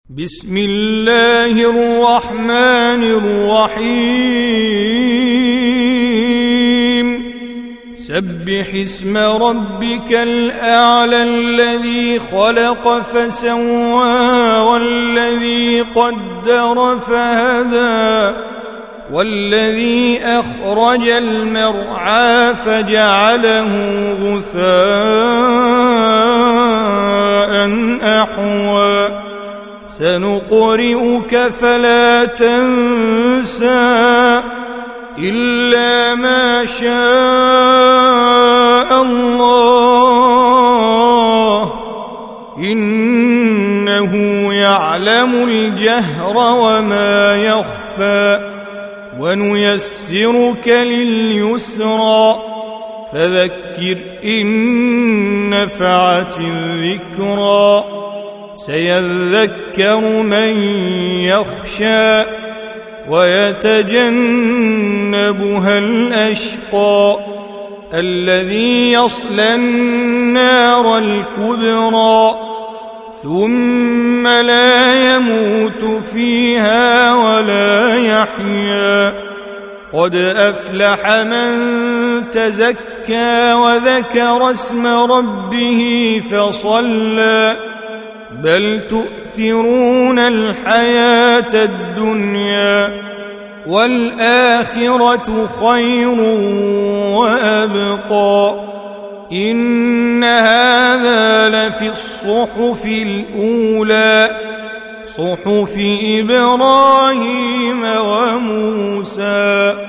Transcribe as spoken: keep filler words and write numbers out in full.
بسم الله الرحمن الرحيم سبح اسم ربك الأعلى الذي خلق فسوى والذي قدر فهدى والذي أخرج المرعى فجعله غثاء أحوى سنقرئك فلا تنسى إلا ما شاء الله إنه يعلم الجهر وما يخفى ونيسرك لليسرى فذكر إن نفعت الذكرى سيذكر من يخشى ويتجنبها الأشقى الذي يصلى النار الكبرى ثم لا يموت فيها ولا يحيا قد أفلح من تزكى وذكر اسم ربه فصلى بل تؤثرون الحياة الدنيا والآخرة خير وأبقى إن هذا لفي الصحف الأولى صحف إبراهيم وموسى.